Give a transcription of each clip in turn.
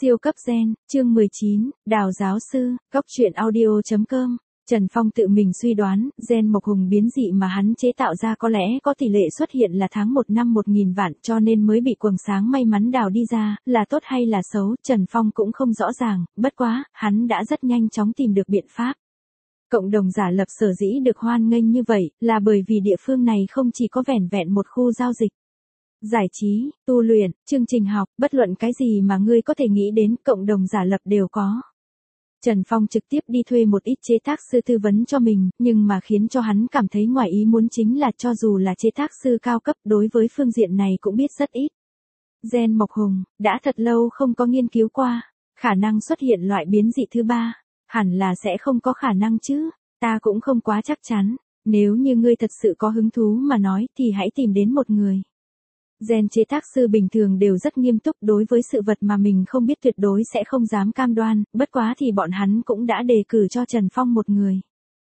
Siêu cấp gen, chương 19, Đào giáo sư, góc truyện audio.com. Trần Phong tự mình suy đoán, gen mộc hùng biến dị mà hắn chế tạo ra có lẽ có tỷ lệ xuất hiện là tháng 1 năm 1000 vạn, cho nên mới bị quầng sáng may mắn đào đi ra, là tốt hay là xấu, Trần Phong cũng không rõ ràng, bất quá, hắn đã rất nhanh chóng tìm được biện pháp. Cộng đồng giả lập sở dĩ được hoan nghênh như vậy, là bởi vì địa phương này không chỉ có vẻn vẹn một khu giao dịch. Giải trí, tu luyện, chương trình học, bất luận cái gì mà ngươi có thể nghĩ đến, cộng đồng giả lập đều có. Trần Phong trực tiếp đi thuê một ít chế tác sư tư vấn cho mình, nhưng mà khiến cho hắn cảm thấy ngoài ý muốn chính là cho dù là chế tác sư cao cấp đối với phương diện này cũng biết rất ít. Gen mộc hùng, đã thật lâu không có nghiên cứu qua, khả năng xuất hiện loại biến dị thứ ba, hẳn là sẽ không có khả năng chứ, ta cũng không quá chắc chắn, nếu như ngươi thật sự có hứng thú mà nói thì hãy tìm đến một người. Gen chế tác sư bình thường đều rất nghiêm túc đối với sự vật mà mình không biết tuyệt đối sẽ không dám cam đoan, bất quá thì bọn hắn cũng đã đề cử cho Trần Phong một người.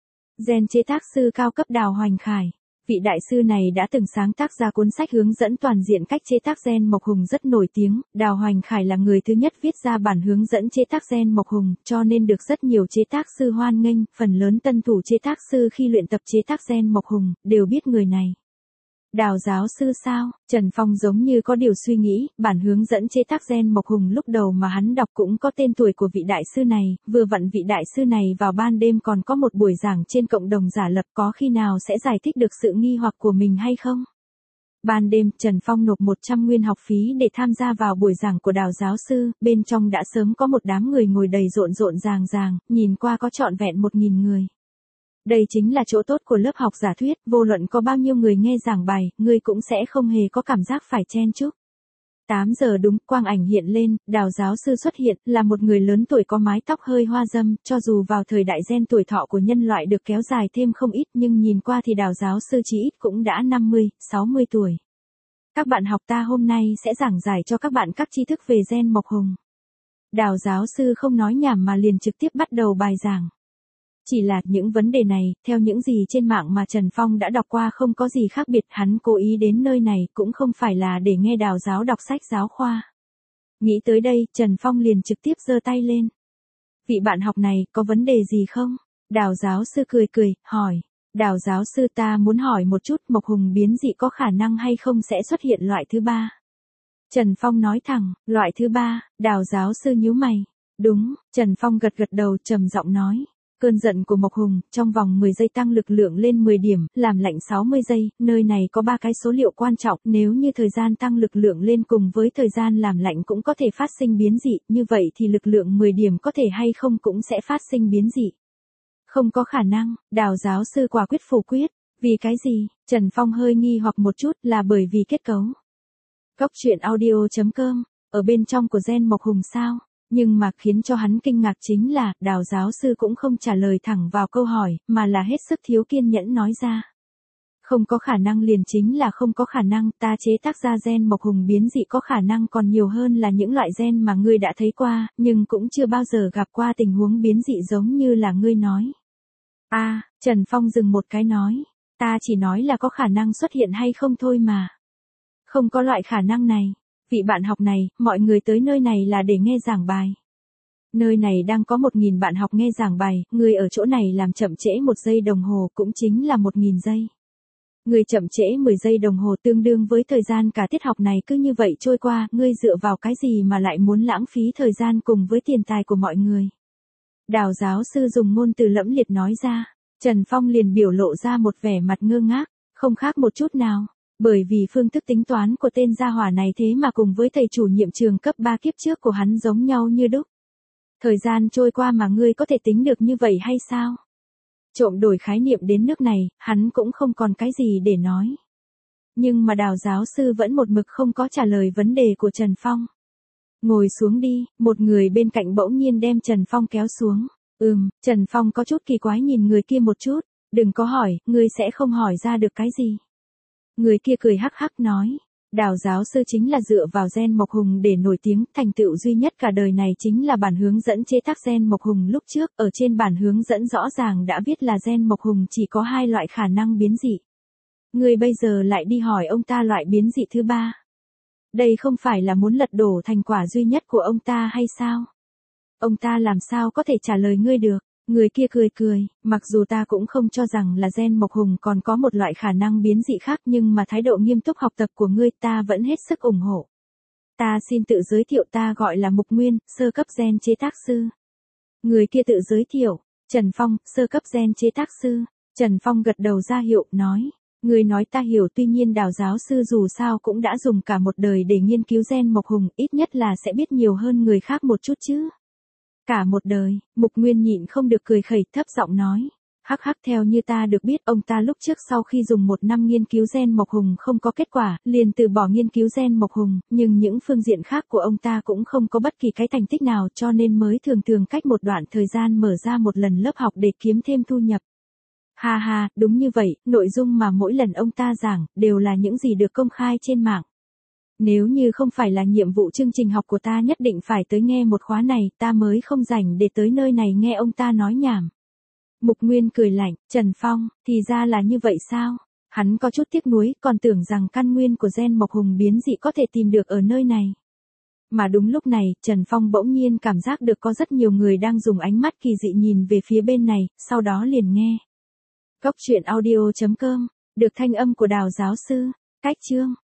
Gen chế tác sư cao cấp Đào Hoành Khải. Vị đại sư này đã từng sáng tác ra cuốn sách hướng dẫn toàn diện cách chế tác gen mộc hùng rất nổi tiếng, Đào Hoành Khải là người thứ nhất viết ra bản hướng dẫn chế tác gen mộc hùng, cho nên được rất nhiều chế tác sư hoan nghênh, phần lớn tân thủ chế tác sư khi luyện tập chế tác gen mộc hùng, đều biết người này. Đào giáo sư sao? Trần Phong giống như có điều suy nghĩ, bản hướng dẫn chế tác gen mộc hùng lúc đầu mà hắn đọc cũng có tên tuổi của vị đại sư này, vừa vặn vị đại sư này vào ban đêm còn có một buổi giảng trên cộng đồng giả lập, có khi nào sẽ giải thích được sự nghi hoặc của mình hay không? Ban đêm, Trần Phong nộp 100 nguyên học phí để tham gia vào buổi giảng của Đào giáo sư, bên trong đã sớm có một đám người ngồi đầy rộn rộn ràng, nhìn qua có trọn vẹn 1000 người. Đây chính là chỗ tốt của lớp học giả thuyết, vô luận có bao nhiêu người nghe giảng bài, ngươi cũng sẽ không hề có cảm giác phải chen chúc. 8 giờ đúng, quang ảnh hiện lên, Đào giáo sư xuất hiện, là một người lớn tuổi có mái tóc hơi hoa râm, cho dù vào thời đại gen tuổi thọ của nhân loại được kéo dài thêm không ít nhưng nhìn qua thì Đào giáo sư chí ít cũng đã 50, 60 tuổi. Các bạn học ta hôm nay sẽ giảng giải cho các bạn các tri thức về gen mộc hùng. Đào giáo sư không nói nhảm mà liền trực tiếp bắt đầu bài giảng. Chỉ là những vấn đề này, theo những gì trên mạng mà Trần Phong đã đọc qua không có gì khác biệt, hắn cố ý đến nơi này cũng không phải là để nghe Đào giáo đọc sách giáo khoa. Nghĩ tới đây, Trần Phong liền trực tiếp giơ tay lên. Vị bạn học này, có vấn đề gì không? Đào giáo sư cười, hỏi. Đào giáo sư ta muốn hỏi một chút, mộc hùng biến dị có khả năng hay không sẽ xuất hiện loại thứ ba? Trần Phong nói thẳng, loại thứ ba, Đào giáo sư nhíu mày. Đúng, Trần Phong gật đầu trầm giọng nói. Cơn giận của mộc hùng, trong vòng 10 giây tăng lực lượng lên 10 điểm, làm lạnh 60 giây, nơi này có 3 cái số liệu quan trọng, nếu như thời gian tăng lực lượng lên cùng với thời gian làm lạnh cũng có thể phát sinh biến dị, như vậy thì lực lượng 10 điểm có thể hay không cũng sẽ phát sinh biến dị. Không có khả năng, Đào giáo sư quả quyết phủ quyết, vì cái gì? Trần Phong hơi nghi hoặc một chút, là bởi vì kết cấu. Góc truyện audio.com, ở bên trong của gen mộc hùng sao? Nhưng mà khiến cho hắn kinh ngạc chính là, Đào giáo sư cũng không trả lời thẳng vào câu hỏi, mà là hết sức thiếu kiên nhẫn nói ra. Không có khả năng liền chính là không có khả năng, ta chế tác ra gen mộc hùng biến dị có khả năng còn nhiều hơn là những loại gen mà ngươi đã thấy qua, nhưng cũng chưa bao giờ gặp qua tình huống biến dị giống như là ngươi nói. Trần Phong dừng một cái nói, ta chỉ nói là có khả năng xuất hiện hay không thôi mà. Không có loại khả năng này. Vị bạn học này, mọi người tới nơi này là để nghe giảng bài. Nơi này đang có 1000 bạn học nghe giảng bài, người ở chỗ này làm chậm trễ 1 giây đồng hồ cũng chính là 1000 giây. Người chậm trễ 10 giây đồng hồ tương đương với thời gian cả tiết học này cứ như vậy trôi qua, ngươi dựa vào cái gì mà lại muốn lãng phí thời gian cùng với tiền tài của mọi người. Đào giáo sư dùng ngôn từ lẫm liệt nói ra, Trần Phong liền biểu lộ ra một vẻ mặt ngơ ngác, không khác một chút nào. Bởi vì phương thức tính toán của tên gia hỏa này thế mà cùng với thầy chủ nhiệm trường cấp 3 kiếp trước của hắn giống nhau như đúc. Thời gian trôi qua mà ngươi có thể tính được như vậy hay sao? Trộm đổi khái niệm đến nước này, hắn cũng không còn cái gì để nói. Nhưng mà Đào giáo sư vẫn một mực không có trả lời vấn đề của Trần Phong. Ngồi xuống đi, một người bên cạnh bỗng nhiên đem Trần Phong kéo xuống. Trần Phong có chút kỳ quái nhìn người kia một chút, đừng có hỏi, ngươi sẽ không hỏi ra được cái gì. Người kia cười hắc hắc nói, Đào giáo sư chính là dựa vào gen mộc hùng để nổi tiếng, thành tựu duy nhất cả đời này chính là bản hướng dẫn chế tác gen mộc hùng lúc trước, ở trên bản hướng dẫn rõ ràng đã viết là gen mộc hùng chỉ có 2 loại khả năng biến dị. Người bây giờ lại đi hỏi ông ta loại biến dị thứ ba. Đây không phải là muốn lật đổ thành quả duy nhất của ông ta hay sao? Ông ta làm sao có thể trả lời ngươi được? Người kia cười cười, mặc dù ta cũng không cho rằng là gen Mộc Hùng còn có một loại khả năng biến dị khác nhưng mà thái độ nghiêm túc học tập của ngươi ta vẫn hết sức ủng hộ. Ta xin tự giới thiệu, ta gọi là Mục Nguyên, sơ cấp gen chế tác sư. Người kia tự giới thiệu, Trần Phong, sơ cấp gen chế tác sư. Trần Phong gật đầu ra hiệu, nói. Người nói ta hiểu, tuy nhiên Đào giáo sư dù sao cũng đã dùng cả một đời để nghiên cứu gen Mộc Hùng, ít nhất là sẽ biết nhiều hơn người khác một chút chứ. Cả một đời, Mục Nguyên nhịn không được cười khẩy, thấp giọng nói. Hắc hắc, theo như ta được biết, ông ta lúc trước sau khi dùng 1 năm nghiên cứu gen Mộc Hùng không có kết quả, liền từ bỏ nghiên cứu gen Mộc Hùng, nhưng những phương diện khác của ông ta cũng không có bất kỳ cái thành tích nào, cho nên mới thường thường cách một đoạn thời gian mở ra một lần lớp học để kiếm thêm thu nhập. Ha ha, đúng như vậy, nội dung mà mỗi lần ông ta giảng, đều là những gì được công khai trên mạng. Nếu như không phải là nhiệm vụ chương trình học của ta nhất định phải tới nghe một khóa này, ta mới không rảnh để tới nơi này nghe ông ta nói nhảm. Mục Nguyên cười lạnh, Trần Phong, thì ra là như vậy sao? Hắn có chút tiếc nuối, còn tưởng rằng căn nguyên của gen Mộc Hùng biến dị có thể tìm được ở nơi này. Mà đúng lúc này, Trần Phong bỗng nhiên cảm giác được có rất nhiều người đang dùng ánh mắt kỳ dị nhìn về phía bên này, sau đó liền nghe. Góc truyện audio.com, được thanh âm của Đào giáo sư, cách chương.